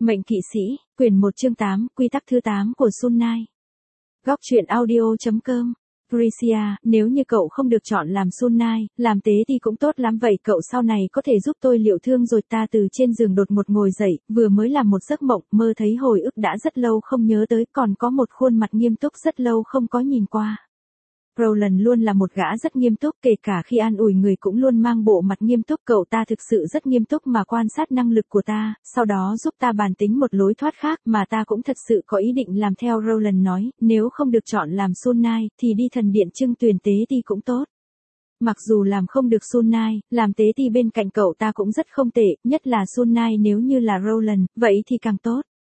Mệnh kỵ sĩ, quyển 1 chương 8, quy tắc thứ 8 của Sun Nai. Góc truyện audio.com. Gracia, nếu như cậu không được chọn làm Sun Nai, làm tế thì cũng tốt lắm, vậy cậu sau này có thể giúp tôi liệu thương rồi. Ta từ trên giường đột ngột ngồi dậy, vừa mới làm một giấc mộng, mơ thấy hồi ức đã rất lâu không nhớ tới, còn có một khuôn mặt nghiêm túc rất lâu không có nhìn qua. Roland luôn là một gã rất nghiêm túc, kể cả khi an ủi người cũng luôn mang bộ mặt nghiêm túc. Cậu ta thực sự rất nghiêm túc mà quan sát năng lực của ta, sau đó giúp ta bàn tính một lối thoát khác, mà ta cũng thật sự có ý định làm theo. Roland nói, nếu không được chọn làm Sun Nai, thì đi thần điện trưng tuyển tế ti cũng tốt. Mặc dù làm không được Sun Nai, làm tế ti bên cạnh cậu ta cũng rất không tệ, nhất là Sun Nai nếu như là Roland, vậy thì càng tốt.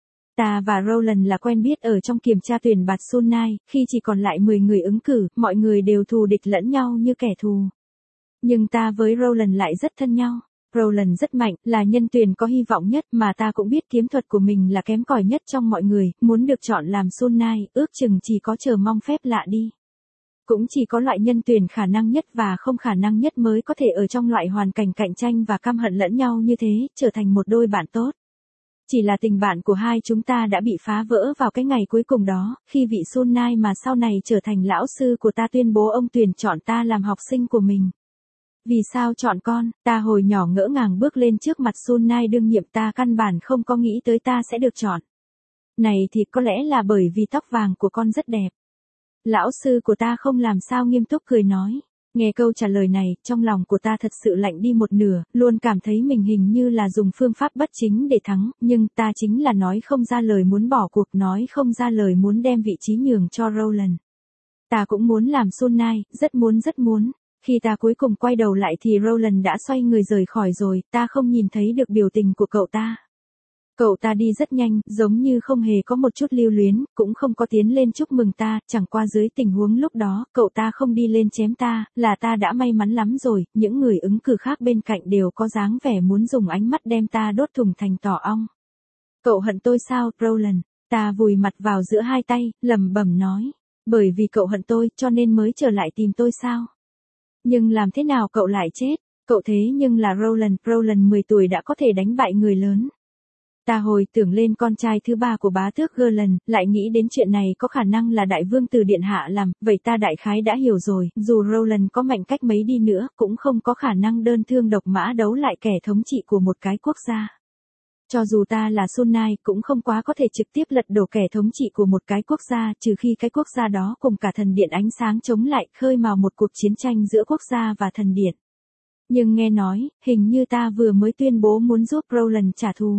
Ta và Roland là quen biết ở trong kiểm tra tuyển bạt Sun Nai, khi chỉ còn lại 10 người ứng cử, mọi người đều thù địch lẫn nhau như kẻ thù. Nhưng ta với Roland lại rất thân nhau. Roland rất mạnh, là nhân tuyển có hy vọng nhất, mà ta cũng biết kiếm thuật của mình là kém cỏi nhất trong mọi người, muốn được chọn làm Sun Nai, ước chừng chỉ có chờ mong phép lạ đi. Cũng chỉ có loại nhân tuyển khả năng nhất và không khả năng nhất mới có thể ở trong loại hoàn cảnh cạnh tranh và căm hận lẫn nhau như thế, trở thành một đôi bạn tốt. Chỉ là tình bạn của hai chúng ta đã bị phá vỡ vào cái ngày cuối cùng đó, khi vị Sun Nai mà sau này trở thành lão sư của ta tuyên bố ông tuyển chọn ta làm học sinh của mình. Vì sao chọn con? Ta hồi nhỏ ngỡ ngàng bước lên trước mặt Sun Nai đương nhiệm, ta căn bản không có nghĩ tới ta sẽ được chọn. Này thì có lẽ là bởi vì tóc vàng của con rất đẹp. Lão sư của ta không làm sao nghiêm túc cười nói. Nghe câu trả lời này, trong lòng của ta thật sự lạnh đi một nửa, luôn cảm thấy mình hình như là dùng phương pháp bất chính để thắng, nhưng ta chính là nói không ra lời muốn bỏ cuộc, nói không ra lời muốn đem vị trí nhường cho Roland. Ta cũng muốn làm Sun Nai, rất muốn. Khi ta cuối cùng quay đầu lại thì Roland đã xoay người rời khỏi rồi, ta không nhìn thấy được biểu tình của cậu ta. Cậu ta đi rất nhanh, giống như không hề có một chút lưu luyến, cũng không có tiến lên chúc mừng ta, chẳng qua dưới tình huống lúc đó, cậu ta không đi lên chém ta, là ta đã may mắn lắm rồi. Những người ứng cử khác bên cạnh đều có dáng vẻ muốn dùng ánh mắt đem ta đốt thùng thành tổ ong. Cậu hận tôi sao, Roland? Ta vùi mặt vào giữa hai tay, lẩm bẩm nói. Bởi vì cậu hận tôi, cho nên mới trở lại tìm tôi sao? Nhưng làm thế nào cậu lại chết? Cậu thế nhưng là Roland 10 tuổi đã có thể đánh bại người lớn. Ta hồi tưởng lên con trai thứ ba của bá tước Gerland, lại nghĩ đến chuyện này có khả năng là đại vương tử điện hạ làm, vậy ta đại khái đã hiểu rồi, dù Roland có mạnh cách mấy đi nữa, cũng không có khả năng đơn thương độc mã đấu lại kẻ thống trị của một cái quốc gia. Cho dù ta là Sun Nai, cũng không quá có thể trực tiếp lật đổ kẻ thống trị của một cái quốc gia, trừ khi cái quốc gia đó cùng cả thần điện ánh sáng chống lại, khơi mào một cuộc chiến tranh giữa quốc gia và thần điện. Nhưng nghe nói, hình như ta vừa mới tuyên bố muốn giúp Roland trả thù.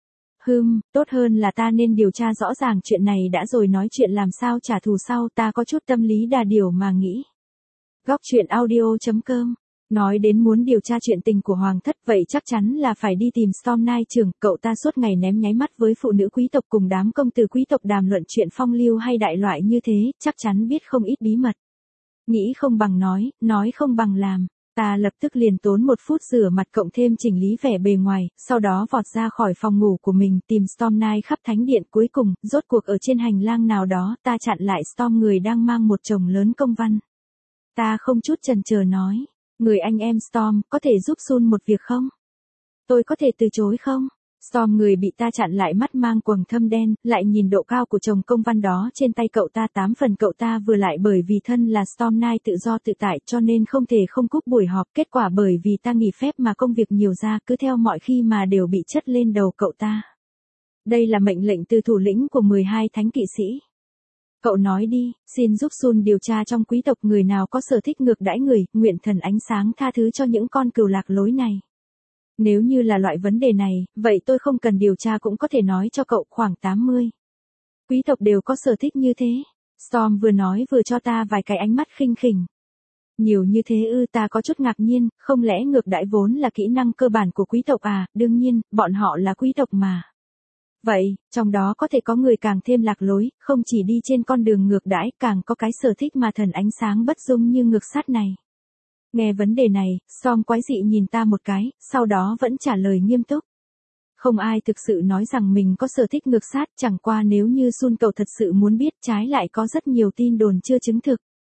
Tốt hơn là ta nên điều tra rõ ràng chuyện này đã rồi nói chuyện làm sao trả thù sau, ta có chút tâm lý đà điểu mà nghĩ. Góc truyện audio.com. Nói đến muốn điều tra chuyện tình của hoàng thất, vậy chắc chắn là phải đi tìm Storm Nai trưởng, cậu ta suốt ngày ném nháy mắt với phụ nữ quý tộc cùng đám công tử quý tộc đàm luận chuyện phong lưu hay đại loại như thế, chắc chắn biết không ít bí mật. Nghĩ không bằng nói không bằng làm. Ta lập tức liền tốn 1 phút rửa mặt cộng thêm chỉnh lý vẻ bề ngoài, sau đó vọt ra khỏi phòng ngủ của mình tìm Storm Nai khắp thánh điện. Cuối cùng, rốt cuộc ở trên hành lang nào đó, ta chặn lại Storm, người đang mang một chồng lớn công văn. Ta không chút chần chờ nói, người anh em Storm, có thể giúp Sun một việc không? Tôi có thể từ chối không? Storm, người bị ta chặn lại, mắt mang quầng thâm đen, lại nhìn độ cao của chồng công văn đó trên tay cậu ta. 8 phần cậu ta vừa lại bởi vì thân là Storm Nai tự do tự tại cho nên không thể không cúp buổi họp, kết quả bởi vì ta nghỉ phép mà công việc nhiều ra, cứ theo mọi khi mà đều bị chất lên đầu cậu ta. Đây là mệnh lệnh từ thủ lĩnh của 12 thánh kỵ sĩ. Cậu nói đi, xin giúp Sun điều tra trong quý tộc người nào có sở thích ngược đãi người, nguyện thần ánh sáng tha thứ cho những con cừu lạc lối này. Nếu như là loại vấn đề này, vậy tôi không cần điều tra cũng có thể nói cho cậu, khoảng 80 quý tộc đều có sở thích như thế. Storm vừa nói vừa cho ta vài cái ánh mắt khinh khỉnh. Nhiều như thế ư? Ta có chút ngạc nhiên, không lẽ ngược đãi vốn là kỹ năng cơ bản của quý tộc à? Đương nhiên, bọn họ là quý tộc mà. Vậy, trong đó có thể có người càng thêm lạc lối, không chỉ đi trên con đường ngược đãi, càng có cái sở thích mà thần ánh sáng bất dung như ngược sát này. Nghe vấn đề này, Storm quái dị nhìn ta một cái, sau đó vẫn trả lời nghiêm túc. Không ai thực sự nói rằng mình có sở thích ngược sát, chẳng qua nếu như Sun cậu thật sự muốn biết, trái lại có rất nhiều tin đồn chưa chứng thực.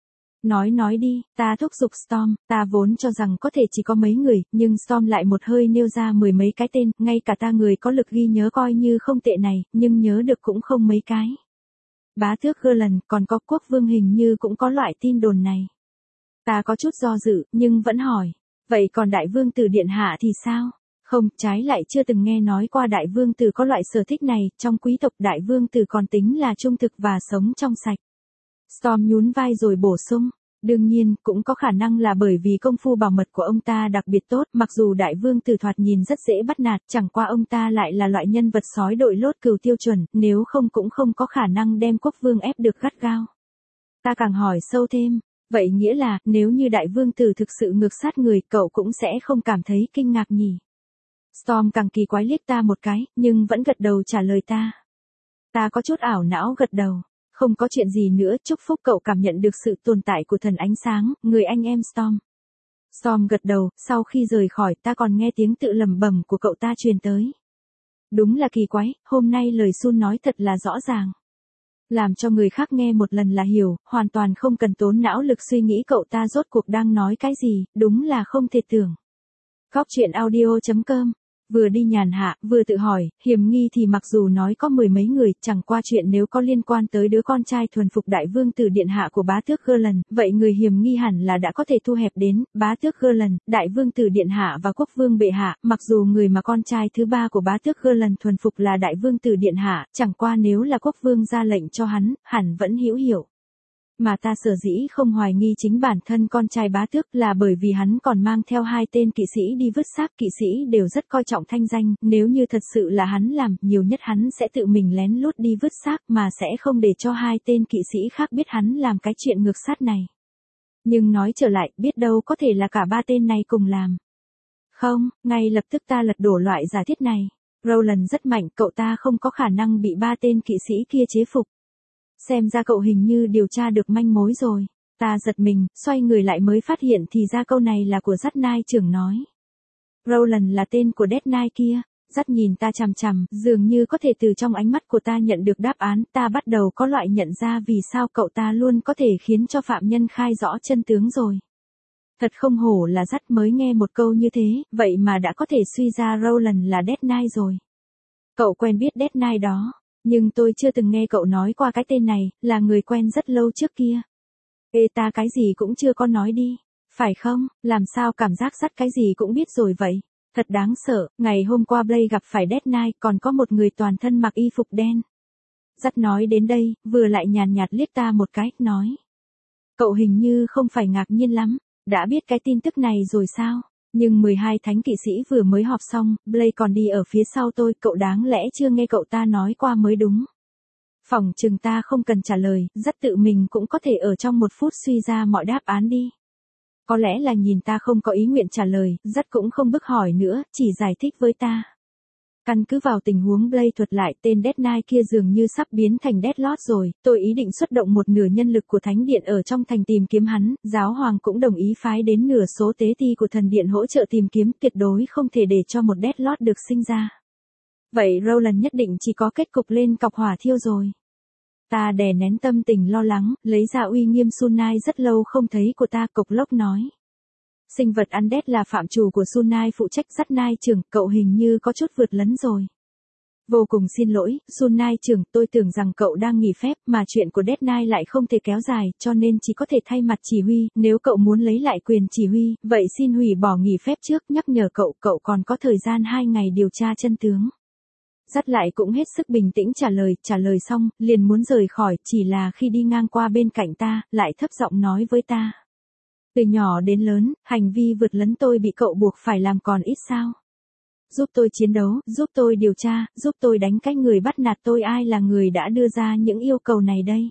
Nói đi, ta thúc giục Storm, ta vốn cho rằng có thể chỉ có mấy người, nhưng Storm lại một hơi nêu ra 10 mấy cái tên, ngay cả ta người có lực ghi nhớ coi như không tệ này, nhưng nhớ được cũng không mấy cái. Bá tước Garland, còn có quốc vương hình như cũng có loại tin đồn này. Ta có chút do dự, nhưng vẫn hỏi, vậy còn đại vương tử điện hạ thì sao? Không, trái lại chưa từng nghe nói qua đại vương tử có loại sở thích này, trong quý tộc đại vương tử còn tính là trung thực và sống trong sạch. Storm nhún vai rồi bổ sung, đương nhiên, cũng có khả năng là bởi vì công phu bảo mật của ông ta đặc biệt tốt, mặc dù đại vương tử thoạt nhìn rất dễ bắt nạt, chẳng qua ông ta lại là loại nhân vật sói đội lốt cừu tiêu chuẩn, nếu không cũng không có khả năng đem quốc vương ép được gắt gao. Ta càng hỏi sâu thêm, vậy nghĩa là, nếu như đại vương tử thực sự ngược sát người, cậu cũng sẽ không cảm thấy kinh ngạc nhỉ? Storm càng kỳ quái liếc ta một cái, nhưng vẫn gật đầu trả lời ta. Ta có chút ảo não gật đầu. Không có chuyện gì nữa, chúc phúc cậu cảm nhận được sự tồn tại của thần ánh sáng, người anh em Storm. Storm gật đầu, sau khi rời khỏi ta còn nghe tiếng tự lẩm bẩm của cậu ta truyền tới. Đúng là kỳ quái, hôm nay lời Sun nói thật là rõ ràng. Làm cho người khác nghe một lần là hiểu, hoàn toàn không cần tốn não lực suy nghĩ cậu ta rốt cuộc đang nói cái gì, đúng là không thể tưởng. Góc truyện audio.com. Vừa đi nhàn hạ, vừa tự hỏi, hiểm nghi thì mặc dù nói có 10 mấy người, chẳng qua chuyện nếu có liên quan tới đứa con trai thuần phục đại vương tử điện hạ của bá tước Garland, vậy người hiểm nghi hẳn là đã có thể thu hẹp đến, bá tước Garland, đại vương tử điện hạ và quốc vương bệ hạ, mặc dù người mà con trai thứ ba của bá tước Garland thuần phục là đại vương tử điện hạ, chẳng qua nếu là quốc vương ra lệnh cho hắn, hẳn vẫn hữu hiệu. Mà ta sở dĩ không hoài nghi chính bản thân con trai bá tước là bởi vì hắn còn mang theo 2 tên kỵ sĩ đi vứt xác, kỵ sĩ đều rất coi trọng thanh danh, nếu như thật sự là hắn làm, nhiều nhất hắn sẽ tự mình lén lút đi vứt xác mà sẽ không để cho 2 tên kỵ sĩ khác biết hắn làm cái chuyện ngược sát này. Nhưng nói trở lại, biết đâu có thể là cả 3 tên này cùng làm. Không, ngay lập tức ta lật đổ loại giả thiết này. Rowland rất mạnh, cậu ta không có khả năng bị 3 tên kỵ sĩ kia chế phục. Xem ra cậu hình như điều tra được manh mối rồi. Ta giật mình, xoay người lại mới phát hiện thì ra câu này là của Dắt Nai trưởng nói. Rowland là tên của Dead Knight kia. Dắt nhìn ta chằm chằm, dường như có thể từ trong ánh mắt của ta nhận được đáp án. Ta bắt đầu có loại nhận ra vì sao cậu ta luôn có thể khiến cho phạm nhân khai rõ chân tướng rồi. Thật không hổ là Dắt mới nghe một câu như thế, vậy mà đã có thể suy ra Rowland là Dead Knight rồi. Cậu quen biết Dead Knight đó. Nhưng tôi chưa từng nghe cậu nói qua cái tên này, là người quen rất lâu trước kia. Ê ta cái gì cũng chưa có nói đi. Phải không, làm sao cảm giác Dắt cái gì cũng biết rồi vậy. Thật đáng sợ, ngày hôm qua Blake gặp phải Dead Knight còn có một người toàn thân mặc y phục đen. Dắt nói đến đây, vừa lại nhàn nhạt liếc ta một cái, nói. Cậu hình như không phải ngạc nhiên lắm, đã biết cái tin tức này rồi sao? Nhưng 12 thánh kỵ sĩ vừa mới họp xong, Blake còn đi ở phía sau tôi, cậu đáng lẽ chưa nghe cậu ta nói qua mới đúng. Phỏng chừng ta không cần trả lời, Dắt tự mình cũng có thể ở trong 1 phút suy ra mọi đáp án đi. Có lẽ là nhìn ta không có ý nguyện trả lời, Dắt cũng không bức hỏi nữa, chỉ giải thích với ta. Căn cứ vào tình huống Blake thuật lại, tên Dead Knight kia dường như sắp biến thành Dead Lord rồi, tôi ý định xuất động 1/2 nhân lực của Thánh Điện ở trong thành tìm kiếm hắn, giáo hoàng cũng đồng ý phái đến nửa số tế ti của thần điện hỗ trợ tìm kiếm, tuyệt đối không thể để cho một Dead Lord được sinh ra. Vậy Rowland nhất định chỉ có kết cục lên cọc hỏa thiêu rồi. Ta đè nén tâm tình lo lắng, lấy ra uy nghiêm Sun Knight rất lâu không thấy của ta, cộc lốc nói. Sinh vật Undead là phạm trù của Sun Knight phụ trách. Dắt Knight trưởng, cậu hình như có chút vượt lấn rồi. Vô cùng xin lỗi, Sun Knight trưởng, tôi tưởng rằng cậu đang nghỉ phép, mà chuyện của Dead Knight lại không thể kéo dài, cho nên chỉ có thể thay mặt chỉ huy, nếu cậu muốn lấy lại quyền chỉ huy, vậy xin hủy bỏ nghỉ phép trước, nhắc nhở cậu còn có thời gian 2 ngày điều tra chân tướng. Dắt lại cũng hết sức bình tĩnh trả lời xong, liền muốn rời khỏi, chỉ là khi đi ngang qua bên cạnh ta, lại thấp giọng nói với ta. Từ nhỏ đến lớn, hành vi vượt lấn tôi bị cậu buộc phải làm còn ít sao? Giúp tôi chiến đấu, giúp tôi điều tra, giúp tôi đánh cái người bắt nạt tôi, ai là người đã đưa ra những yêu cầu này đây?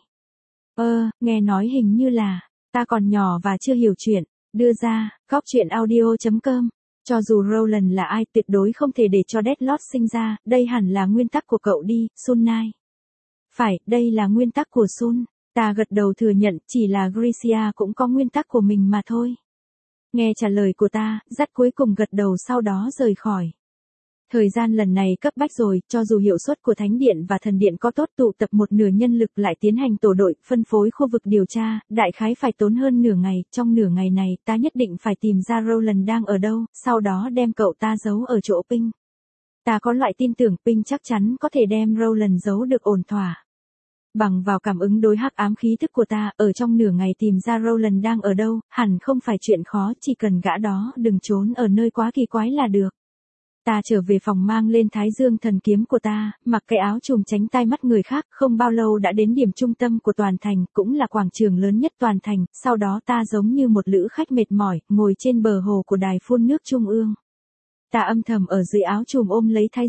Nghe nói hình như là, ta còn nhỏ và chưa hiểu chuyện, đưa ra, góc truyện audio.com. Cho dù Rowland là ai, tuyệt đối không thể để cho Dead Lord sinh ra, đây hẳn là nguyên tắc của cậu đi, Sun Knight. Phải, đây là nguyên tắc của Sun. Ta gật đầu thừa nhận, chỉ là Gracia cũng có nguyên tắc của mình mà thôi. Nghe trả lời của ta, Dắt cuối cùng gật đầu sau đó rời khỏi. Thời gian lần này cấp bách rồi, cho dù hiệu suất của Thánh Điện và Thần Điện có tốt, tụ tập một nửa nhân lực lại tiến hành tổ đội, phân phối khu vực điều tra, đại khái phải tốn hơn nửa ngày, trong nửa ngày này, ta nhất định phải tìm ra Roland đang ở đâu, sau đó đem cậu ta giấu ở chỗ Pink. Ta có loại tin tưởng Pink chắc chắn có thể đem Roland giấu được ổn thỏa. Bằng vào cảm ứng đối hắc ám khí thức của ta, ở trong nửa ngày tìm ra Roland đang ở đâu, hẳn không phải chuyện khó, chỉ cần gã đó đừng trốn ở nơi quá kỳ quái là được. Ta trở về phòng mang lên Thái Dương thần kiếm của ta, mặc cái áo trùm tránh tai mắt người khác, không bao lâu đã đến điểm trung tâm của toàn thành, cũng là quảng trường lớn nhất toàn thành, sau đó ta giống như một lữ khách mệt mỏi, ngồi trên bờ hồ của đài phun nước trung ương. Ta âm thầm ở dưới áo trùm ôm lấy Thái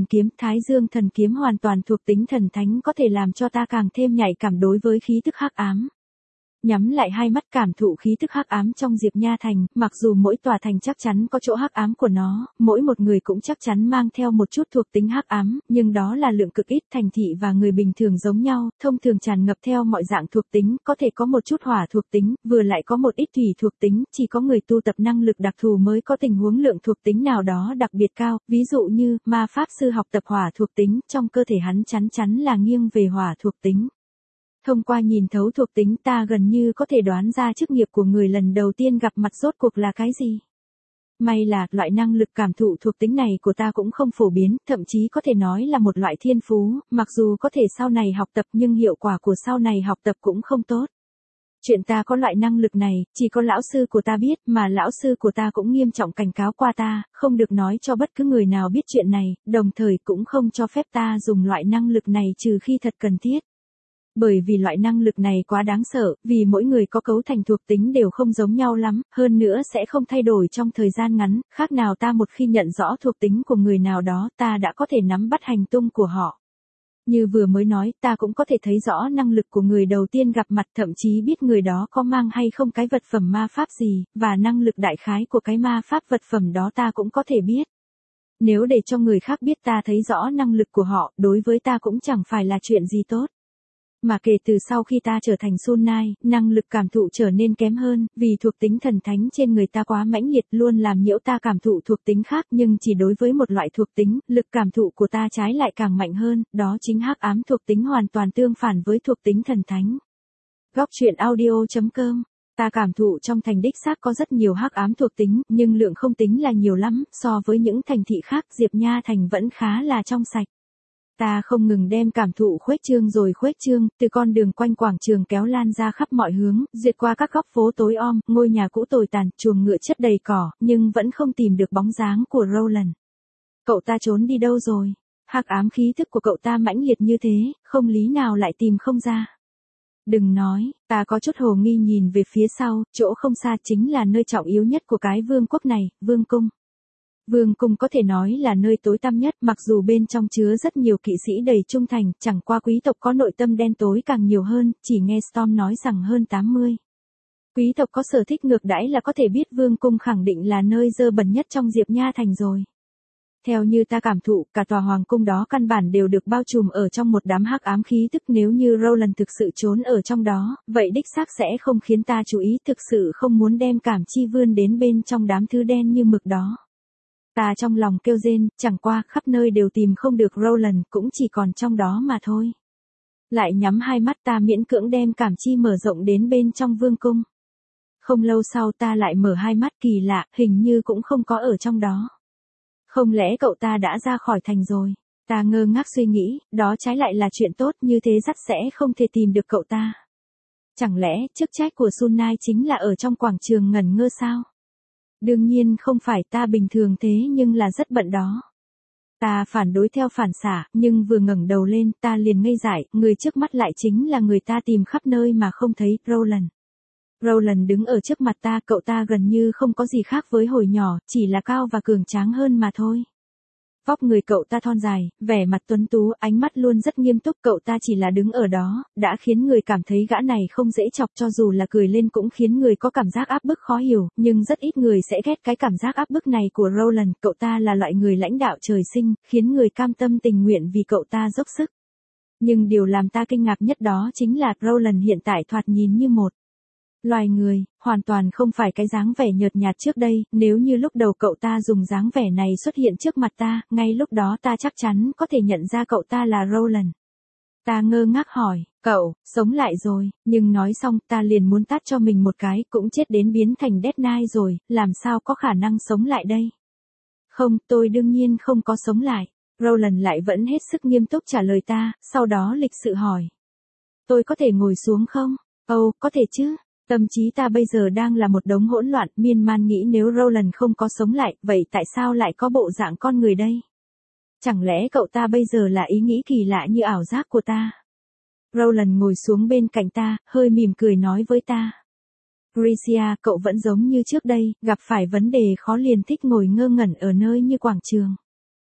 Dương thần kiếm hoàn toàn thuộc tính thần thánh có thể làm cho ta càng thêm nhạy cảm đối với khí tức hắc ám. Nhắm lại hai mắt cảm thụ khí tức hắc ám trong Diệp Nha Thành, mặc dù mỗi tòa thành chắc chắn có chỗ hắc ám của nó, mỗi một người cũng chắc chắn mang theo một chút thuộc tính hắc ám, nhưng đó là lượng cực ít. Thành thị và người bình thường giống nhau, thông thường tràn ngập theo mọi dạng thuộc tính, có thể có một chút hỏa thuộc tính, vừa lại có một ít thủy thuộc tính, chỉ có người tu tập năng lực đặc thù mới có tình huống lượng thuộc tính nào đó đặc biệt cao, ví dụ như ma pháp sư học tập hỏa thuộc tính, trong cơ thể hắn chắn chắn là nghiêng về hỏa thuộc tính. Thông qua nhìn thấu thuộc tính ta gần như có thể đoán ra chức nghiệp của người lần đầu tiên gặp mặt rốt cuộc là cái gì. May là loại năng lực cảm thụ thuộc tính này của ta cũng không phổ biến, thậm chí có thể nói là một loại thiên phú, mặc dù có thể sau này học tập nhưng hiệu quả của sau này học tập cũng không tốt. Chuyện ta có loại năng lực này, chỉ có lão sư của ta biết, mà lão sư của ta cũng nghiêm trọng cảnh cáo qua ta, không được nói cho bất cứ người nào biết chuyện này, đồng thời cũng không cho phép ta dùng loại năng lực này trừ khi thật cần thiết. Bởi vì loại năng lực này quá đáng sợ, vì mỗi người có cấu thành thuộc tính đều không giống nhau lắm, hơn nữa sẽ không thay đổi trong thời gian ngắn, khác nào ta một khi nhận rõ thuộc tính của người nào đó, ta đã có thể nắm bắt hành tung của họ. Như vừa mới nói, ta cũng có thể thấy rõ năng lực của người đầu tiên gặp mặt, thậm chí biết người đó có mang hay không cái vật phẩm ma pháp gì, và năng lực đại khái của cái ma pháp vật phẩm đó ta cũng có thể biết. Nếu để cho người khác biết ta thấy rõ năng lực của họ, đối với ta cũng chẳng phải là chuyện gì tốt. Mà kể từ sau khi ta trở thành Sun Nai, năng lực cảm thụ trở nên kém hơn, vì thuộc tính thần thánh trên người ta quá mãnh liệt luôn làm nhiễu ta cảm thụ thuộc tính khác, nhưng chỉ đối với một loại thuộc tính, lực cảm thụ của ta trái lại càng mạnh hơn, đó chính hắc ám thuộc tính hoàn toàn tương phản với thuộc tính thần thánh. Góc truyện audio.com. Ta cảm thụ trong thành đích xác có rất nhiều hắc ám thuộc tính, nhưng lượng không tính là nhiều lắm, so với những thành thị khác Diệp Nha Thành vẫn khá là trong sạch. Ta không ngừng đem cảm thụ khuếch trương rồi khuếch trương, từ con đường quanh quảng trường kéo lan ra khắp mọi hướng, duyệt qua các góc phố tối om, ngôi nhà cũ tồi tàn, chuồng ngựa chất đầy cỏ, nhưng vẫn không tìm được bóng dáng của Roland. Cậu ta trốn đi đâu rồi? Hắc ám khí thức của cậu ta mãnh liệt như thế, không lý nào lại tìm không ra. Đừng nói, ta có chút hồ nghi nhìn về phía sau, chỗ không xa chính là nơi trọng yếu nhất của cái vương quốc này, vương cung. Vương cung có thể nói là nơi tối tăm nhất, mặc dù bên trong chứa rất nhiều kỵ sĩ đầy trung thành, chẳng qua quý tộc có nội tâm đen tối càng nhiều hơn, chỉ nghe Storm nói rằng hơn 80. Quý tộc có sở thích ngược đãi là có thể biết vương cung khẳng định là nơi dơ bẩn nhất trong Diệp Nha Thành rồi. Theo như ta cảm thụ, cả tòa hoàng cung đó căn bản đều được bao trùm ở trong một đám hắc ám khí tức, nếu như Roland thực sự trốn ở trong đó, vậy đích xác sẽ không khiến ta chú ý, thực sự không muốn đem cảm chi vươn đến bên trong đám thứ đen như mực đó. Ta trong lòng kêu rên, chẳng qua khắp nơi đều tìm không được Roland, cũng chỉ còn trong đó mà thôi. Lại nhắm hai mắt ta miễn cưỡng đem cảm chi mở rộng đến bên trong vương cung. Không lâu sau ta lại mở hai mắt, kỳ lạ, hình như cũng không có ở trong đó. Không lẽ cậu ta đã ra khỏi thành rồi? Ta ngơ ngác suy nghĩ, đó trái lại là chuyện tốt, như thế dắt sẽ không thể tìm được cậu ta. Chẳng lẽ chức trách của Sun Nai chính là ở trong quảng trường ngẩn ngơ sao? Đương nhiên không phải, ta bình thường thế nhưng là rất bận đó. Ta phản đối theo phản xạ, nhưng vừa ngẩng đầu lên ta liền ngây dại, người trước mắt lại chính là người ta tìm khắp nơi mà không thấy, Roland. Roland đứng ở trước mặt ta, cậu ta gần như không có gì khác với hồi nhỏ, chỉ là cao và cường tráng hơn mà thôi. Vóc người cậu ta thon dài, vẻ mặt tuấn tú, ánh mắt luôn rất nghiêm túc, cậu ta chỉ là đứng ở đó, đã khiến người cảm thấy gã này không dễ chọc, cho dù là cười lên cũng khiến người có cảm giác áp bức khó hiểu, nhưng rất ít người sẽ ghét cái cảm giác áp bức này của Roland, cậu ta là loại người lãnh đạo trời sinh, khiến người cam tâm tình nguyện vì cậu ta dốc sức. Nhưng điều làm ta kinh ngạc nhất đó chính là Roland hiện tại thoạt nhìn như một Loài người, hoàn toàn không phải cái dáng vẻ nhợt nhạt trước đây, nếu như lúc đầu cậu ta dùng dáng vẻ này xuất hiện trước mặt ta, ngay lúc đó ta chắc chắn có thể nhận ra cậu ta là Roland. Ta ngơ ngác hỏi, cậu, sống lại rồi, nhưng nói xong ta liền muốn tát cho mình một cái, cũng chết đến biến thành Dead Knight rồi, làm sao có khả năng sống lại đây? Không, tôi đương nhiên không có sống lại. Roland lại vẫn hết sức nghiêm túc trả lời ta, sau đó lịch sự hỏi. Tôi có thể ngồi xuống không? Ồ, có thể chứ. Tâm trí ta bây giờ đang là một đống hỗn loạn, miên man nghĩ nếu Roland không có sống lại, vậy tại sao lại có bộ dạng con người đây? Chẳng lẽ cậu ta bây giờ là ý nghĩ kỳ lạ như ảo giác của ta? Roland ngồi xuống bên cạnh ta, hơi mỉm cười nói với ta. Gracia, cậu vẫn giống như trước đây, gặp phải vấn đề khó liền thích ngồi ngơ ngẩn ở nơi như quảng trường.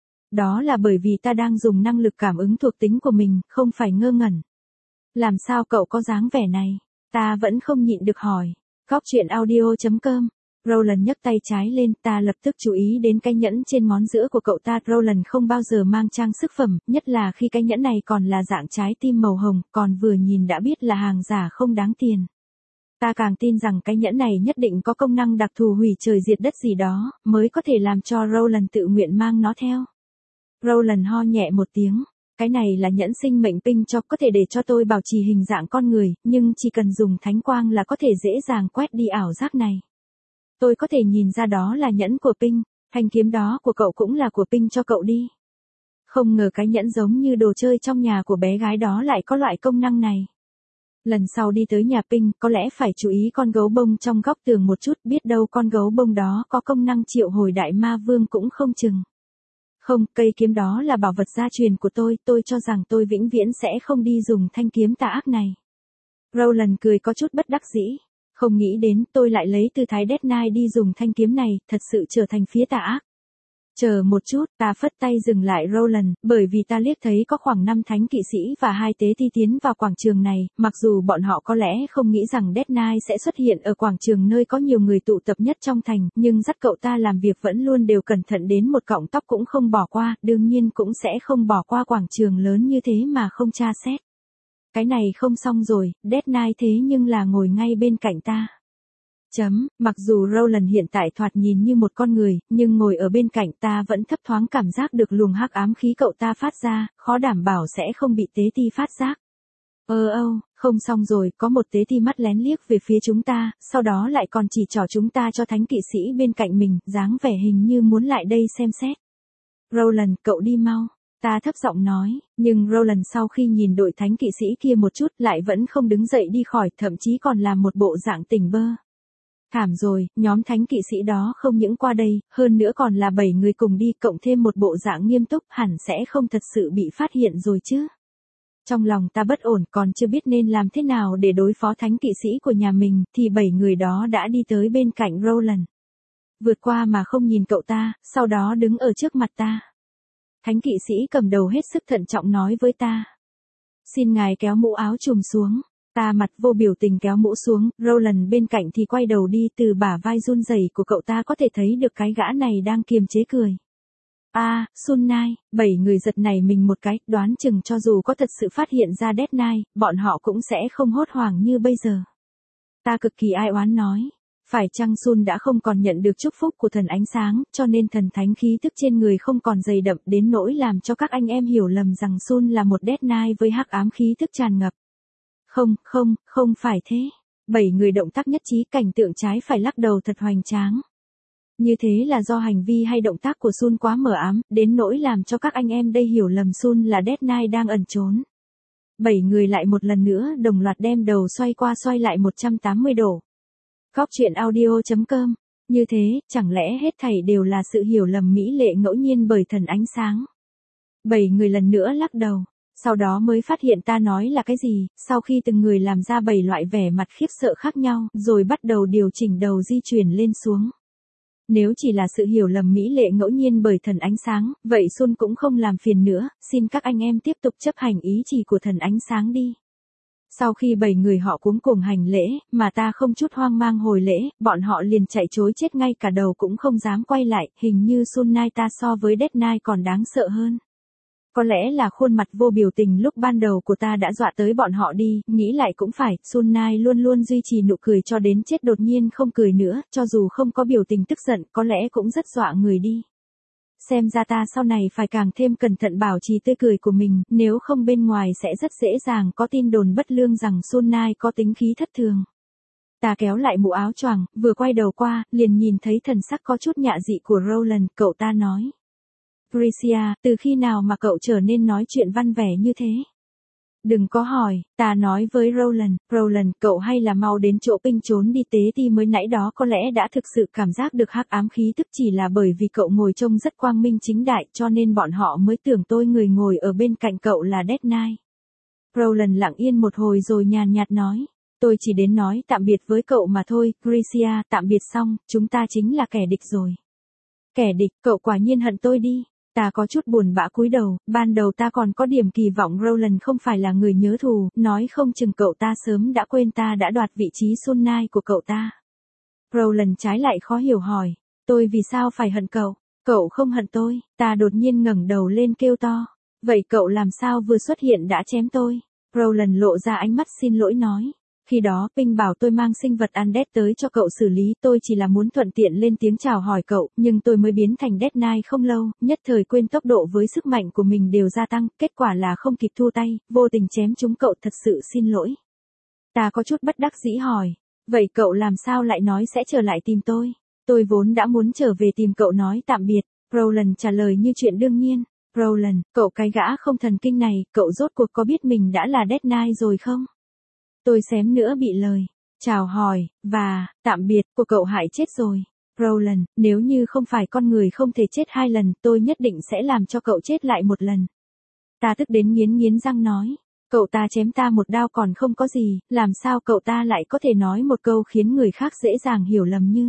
Đó là bởi vì ta đang dùng năng lực cảm ứng thuộc tính của mình, không phải ngơ ngẩn. Làm sao cậu có dáng vẻ này? Ta vẫn không nhịn được hỏi. Góc chuyện audio.com. Roland nhấc tay trái lên, ta lập tức chú ý đến cái nhẫn trên ngón giữa của cậu ta. Roland không bao giờ mang trang sức phẩm, nhất là khi cái nhẫn này còn là dạng trái tim màu hồng, còn vừa nhìn đã biết là hàng giả không đáng tiền. Ta càng tin rằng cái nhẫn này nhất định có công năng đặc thù hủy trời diệt đất gì đó, mới có thể làm cho Roland tự nguyện mang nó theo. Roland ho nhẹ một tiếng. Cái này là nhẫn sinh mệnh pin cho, có thể để cho tôi bảo trì hình dạng con người, nhưng chỉ cần dùng thánh quang là có thể dễ dàng quét đi ảo giác này. Tôi có thể nhìn ra đó là nhẫn của pin, thanh kiếm đó của cậu cũng là của pin cho cậu đi. Không ngờ cái nhẫn giống như đồ chơi trong nhà của bé gái đó lại có loại công năng này. Lần sau đi tới nhà pin, có lẽ phải chú ý con gấu bông trong góc tường một chút, biết đâu con gấu bông đó có công năng triệu hồi đại ma vương cũng không chừng. Không, cây kiếm đó là bảo vật gia truyền của tôi cho rằng tôi vĩnh viễn sẽ không đi dùng thanh kiếm tà ác này. Roland cười có chút bất đắc dĩ. Không nghĩ đến tôi lại lấy tư thái Dead Knight đi dùng thanh kiếm này, thật sự trở thành phía tà ác. Chờ một chút, ta phất tay dừng lại Roland, bởi vì ta liếc thấy có khoảng 5 thánh kỵ sĩ và 2 tế thi tiến vào quảng trường này, mặc dù bọn họ có lẽ không nghĩ rằng Dead Knight sẽ xuất hiện ở quảng trường nơi có nhiều người tụ tập nhất trong thành, nhưng dắt cậu ta làm việc vẫn luôn đều cẩn thận đến một cọng tóc cũng không bỏ qua, đương nhiên cũng sẽ không bỏ qua quảng trường lớn như thế mà không tra xét. Cái này không xong rồi, Dead Knight thế nhưng là ngồi ngay bên cạnh ta. Mặc dù Roland hiện tại thoạt nhìn như một con người, nhưng ngồi ở bên cạnh ta vẫn thấp thoáng cảm giác được luồng hắc ám khí cậu ta phát ra, khó đảm bảo sẽ không bị tế ti phát giác. Không xong rồi, có một tế ti mắt lén liếc về phía chúng ta, sau đó lại còn chỉ trỏ chúng ta cho thánh kỵ sĩ bên cạnh mình, dáng vẻ hình như muốn lại đây xem xét. Roland, cậu đi mau. Ta thấp giọng nói, nhưng Roland sau khi nhìn đội thánh kỵ sĩ kia một chút lại vẫn không đứng dậy đi khỏi, thậm chí còn làm một bộ dạng tỉnh bơ. Thảm rồi, nhóm thánh kỵ sĩ đó không những qua đây, hơn nữa còn là 7 người cùng đi, cộng thêm một bộ dạng nghiêm túc, hẳn sẽ không thật sự bị phát hiện rồi chứ. Trong lòng ta bất ổn, còn chưa biết nên làm thế nào để đối phó thánh kỵ sĩ của nhà mình, thì 7 người đó đã đi tới bên cạnh Roland. Vượt qua mà không nhìn cậu ta, sau đó đứng ở trước mặt ta. Thánh kỵ sĩ cầm đầu hết sức thận trọng nói với ta. Xin ngài kéo mũ áo trùm xuống. Ta mặt vô biểu tình kéo mũ xuống, Roland bên cạnh thì quay đầu đi, từ bả vai run rẩy của cậu ta có thể thấy được cái gã này đang kiềm chế cười. Sun Knight, 7 người giật nảy mình một cái, đoán chừng cho dù có thật sự phát hiện ra Dead Knight, bọn họ cũng sẽ không hốt hoảng như bây giờ. Ta cực kỳ ai oán nói. Phải chăng Sun đã không còn nhận được chúc phúc của thần ánh sáng, cho nên thần thánh khí tức trên người không còn dày đậm đến nỗi làm cho các anh em hiểu lầm rằng Sun là một Dead Knight với hắc ám khí tức tràn ngập. Không phải thế. 7 người động tác nhất trí, cảnh tượng trái phải lắc đầu thật hoành tráng. Như thế là do hành vi hay động tác của Sun quá mờ ám, đến nỗi làm cho các anh em đây hiểu lầm Sun là Dead Knight đang ẩn trốn. 7 người lại một lần nữa đồng loạt đem đầu xoay qua xoay lại 180 độ. Góc chuyện audio.com. Như thế, chẳng lẽ hết thảy đều là sự hiểu lầm mỹ lệ ngẫu nhiên bởi thần ánh sáng? 7 người lần nữa lắc đầu. Sau đó mới phát hiện ta nói là cái gì, sau khi từng người làm ra 7 loại vẻ mặt khiếp sợ khác nhau, rồi bắt đầu điều chỉnh đầu di chuyển lên xuống. Nếu chỉ là sự hiểu lầm mỹ lệ ngẫu nhiên bởi thần ánh sáng, vậy Sun cũng không làm phiền nữa, xin các anh em tiếp tục chấp hành ý chỉ của thần ánh sáng đi. Sau khi 7 người họ cuống cuồng hành lễ, mà ta không chút hoang mang hồi lễ, bọn họ liền chạy trối chết ngay cả đầu cũng không dám quay lại, hình như Sun Knight ta so với Dead Knight còn đáng sợ hơn. Có lẽ là khuôn mặt vô biểu tình lúc ban đầu của ta đã dọa tới bọn họ đi, nghĩ lại cũng phải, Sun Nai luôn luôn duy trì nụ cười cho đến chết đột nhiên không cười nữa, cho dù không có biểu tình tức giận, có lẽ cũng rất dọa người đi. Xem ra ta sau này phải càng thêm cẩn thận bảo trì tươi cười của mình, nếu không bên ngoài sẽ rất dễ dàng có tin đồn bất lương rằng Sun Nai có tính khí thất thường. Ta kéo lại mũ áo choàng, vừa quay đầu qua, liền nhìn thấy thần sắc có chút nhạ dị của Roland, cậu ta nói. Gracia, từ khi nào mà cậu trở nên nói chuyện văn vẻ như thế? Đừng có hỏi, ta nói với Roland, cậu hay là mau đến chỗ Pinh trốn đi, tế ti mới nãy đó có lẽ đã thực sự cảm giác được hắc ám khí tức, chỉ là bởi vì cậu ngồi trông rất quang minh chính đại cho nên bọn họ mới tưởng tôi người ngồi ở bên cạnh cậu là Dead Knight. Roland lặng yên một hồi rồi nhàn nhạt nói, tôi chỉ đến nói tạm biệt với cậu mà thôi, Gracia, tạm biệt xong, chúng ta chính là kẻ địch rồi. Kẻ địch, cậu quả nhiên hận tôi đi. Ta có chút buồn bã cúi đầu, ban đầu ta còn có điểm kỳ vọng Roland không phải là người nhớ thù, nói không chừng cậu ta sớm đã quên ta đã đoạt vị trí Sun Nai của cậu ta. Roland trái lại khó hiểu hỏi, tôi vì sao phải hận cậu? Cậu không hận tôi, ta đột nhiên ngẩng đầu lên kêu to. Vậy cậu làm sao vừa xuất hiện đã chém tôi? Roland lộ ra ánh mắt xin lỗi nói. Khi đó Pinh bảo tôi mang sinh vật undead tới cho cậu xử lý, tôi chỉ là muốn thuận tiện lên tiếng chào hỏi cậu, nhưng tôi mới biến thành Dead Knight không lâu, nhất thời quên tốc độ với sức mạnh của mình đều gia tăng, kết quả là không kịp thu tay, vô tình chém trúng cậu, thật sự xin lỗi. Ta có chút bất đắc dĩ hỏi, vậy cậu làm sao lại nói sẽ trở lại tìm tôi? Tôi vốn đã muốn trở về tìm cậu nói tạm biệt, Roland trả lời như chuyện đương nhiên. Roland, cậu cái gã không thần kinh này, cậu rốt cuộc có biết mình đã là Dead Knight rồi không? Tôi xém nữa bị lời, chào hỏi, và, tạm biệt, của cậu hại chết rồi. Roland, nếu như không phải con người không thể chết 2 lần, tôi nhất định sẽ làm cho cậu chết lại 1 lần. Ta tức đến nghiến răng nói, cậu ta chém ta 1 đao còn không có gì, làm sao cậu ta lại có thể nói một câu khiến người khác dễ dàng hiểu lầm như.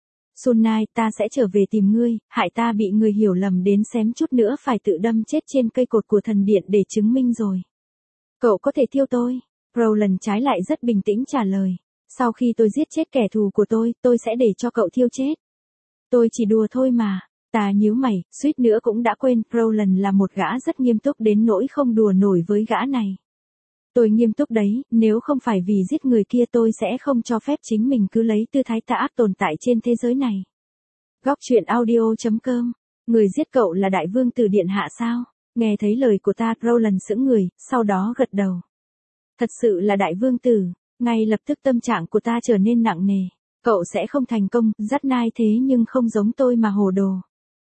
Sun Nai, ta sẽ trở về tìm ngươi, hại ta bị người hiểu lầm đến xém chút nữa phải tự đâm chết trên cây cột của thần điện để chứng minh rồi. Cậu có thể thiêu tôi. Roland trái lại rất bình tĩnh trả lời. Sau khi tôi giết chết kẻ thù của tôi sẽ để cho cậu thiêu chết. Tôi chỉ đùa thôi mà. Ta nhíu mày, suýt nữa cũng đã quên, Roland là một gã rất nghiêm túc đến nỗi không đùa nổi với gã này. Tôi nghiêm túc đấy, nếu không phải vì giết người kia tôi sẽ không cho phép chính mình cứ lấy tư thái tà ác tồn tại trên thế giới này. Góc truyện audio.com. Người giết cậu là đại vương tử điện hạ sao? Nghe thấy lời của ta, Roland sững người, sau đó gật đầu. Thật sự là đại vương tử, ngay lập tức tâm trạng của ta trở nên nặng nề. Cậu sẽ không thành công, Dead Knight thế nhưng không giống tôi mà hồ đồ.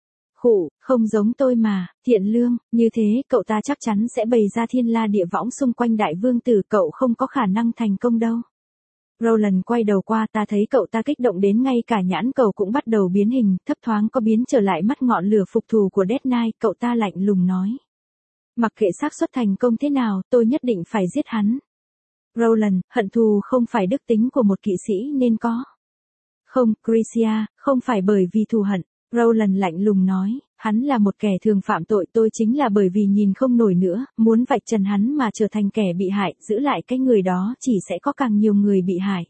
Khụ, không giống tôi mà, thiện lương, như thế cậu ta chắc chắn sẽ bày ra thiên la địa võng xung quanh đại vương tử, cậu không có khả năng thành công đâu. Roland quay đầu qua, ta thấy cậu ta kích động đến ngay cả nhãn cầu cũng bắt đầu biến hình, thấp thoáng có biến trở lại mắt ngọn lửa phục thù của Dead Knight, cậu ta lạnh lùng nói. Mặc kệ xác suất thành công thế nào, tôi nhất định phải giết hắn. Roland, hận thù không phải đức tính của một kỵ sĩ nên có. Không, Gracia, không phải bởi vì thù hận. Roland lạnh lùng nói, hắn là một kẻ thường phạm tội, tôi chính là bởi vì nhìn không nổi nữa, muốn vạch trần hắn mà trở thành kẻ bị hại, giữ lại cái người đó chỉ sẽ có càng nhiều người bị hại.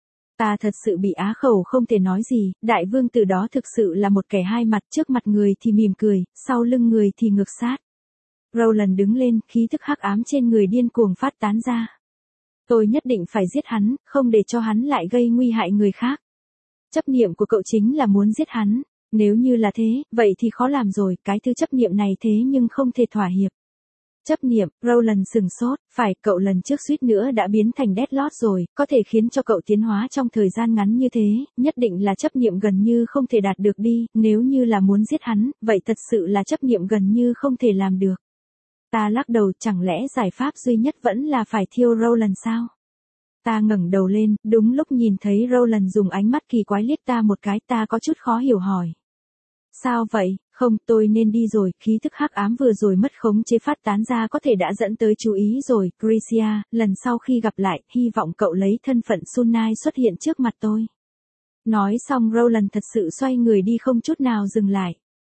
Ta thật sự bị á khẩu không thể nói gì, đại vương tử đó thực sự là một kẻ hai mặt, trước mặt người thì mỉm cười, sau lưng người thì ngược sát. Roland đứng lên, khí thức hắc ám trên người điên cuồng phát tán ra. Tôi nhất định phải giết hắn, không để cho hắn lại gây nguy hại người khác. Chấp niệm của cậu chính là muốn giết hắn. Nếu như là thế, vậy thì khó làm rồi, cái thứ chấp niệm này thế nhưng không thể thỏa hiệp. Chấp niệm, Roland sừng sốt, phải, cậu lần trước suýt nữa đã biến thành Deadlord rồi, có thể khiến cho cậu tiến hóa trong thời gian ngắn như thế, nhất định là chấp niệm gần như không thể đạt được đi, nếu như là muốn giết hắn, vậy thật sự là chấp niệm gần như không thể làm được. Ta lắc đầu, chẳng lẽ giải pháp duy nhất vẫn là phải thiêu Roland sao? Ta ngẩng đầu lên, đúng lúc nhìn thấy Roland dùng ánh mắt kỳ quái liếc ta một cái, ta có chút khó hiểu hỏi. Sao vậy? Không, tôi nên đi rồi, khí thức hắc ám vừa rồi mất khống chế phát tán ra có thể đã dẫn tới chú ý rồi, Gracia, lần sau khi gặp lại, hy vọng cậu lấy thân phận Sun Nai xuất hiện trước mặt tôi. Nói xong Roland thật sự xoay người đi không chút nào dừng lại.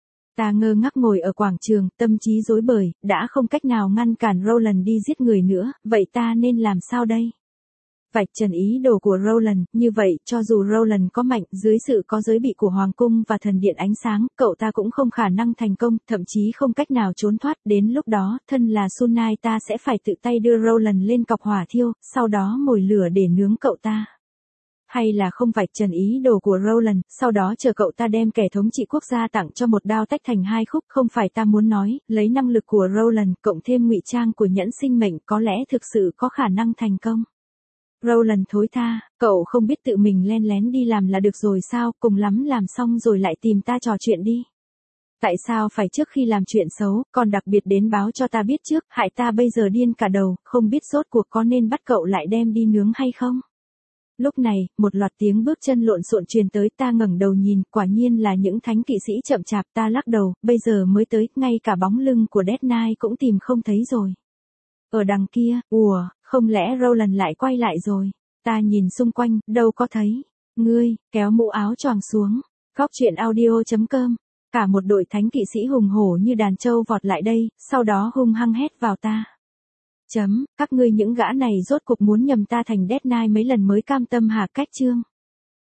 Ta ngơ ngác ngồi ở quảng trường, tâm trí rối bời, đã không cách nào ngăn cản Roland đi giết người nữa, vậy ta nên làm sao đây? Vạch trần ý đồ của Rowland, như vậy, cho dù Rowland có mạnh, dưới sự có giới bị của Hoàng cung và thần điện ánh sáng, cậu ta cũng không khả năng thành công, thậm chí không cách nào trốn thoát, đến lúc đó, thân là Sunai ta sẽ phải tự tay đưa Rowland lên cọc hỏa thiêu, sau đó mồi lửa để nướng cậu ta. Hay là không vạch trần ý đồ của Rowland, sau đó chờ cậu ta đem kẻ thống trị quốc gia tặng cho một đao tách thành hai khúc, không phải ta muốn nói, lấy năng lực của Rowland, cộng thêm ngụy trang của nhẫn sinh mệnh có lẽ thực sự có khả năng thành công. Rowland thối tha, cậu không biết tự mình len lén đi làm là được rồi sao, cùng lắm làm xong rồi lại tìm ta trò chuyện đi. Tại sao phải trước khi làm chuyện xấu, còn đặc biệt đến báo cho ta biết trước, hại ta bây giờ điên cả đầu, không biết rốt cuộc có nên bắt cậu lại đem đi nướng hay không? Lúc này, một loạt tiếng bước chân lộn xộn truyền tới, ta ngẩng đầu nhìn, quả nhiên là những thánh kỵ sĩ chậm chạp, ta lắc đầu, bây giờ mới tới, ngay cả bóng lưng của Death Knight cũng tìm không thấy rồi. Ở đằng kia, không lẽ Rowland lại quay lại rồi? Ta nhìn xung quanh, đâu có thấy. Ngươi, kéo mũ áo choàng xuống. Góc truyện audio.com. Cả một đội thánh kỵ sĩ hùng hổ như đàn trâu vọt lại đây, sau đó hung hăng hét vào ta. Các ngươi những gã này rốt cuộc muốn nhầm ta thành Death Knight mấy lần mới cam tâm hả? Cách chương.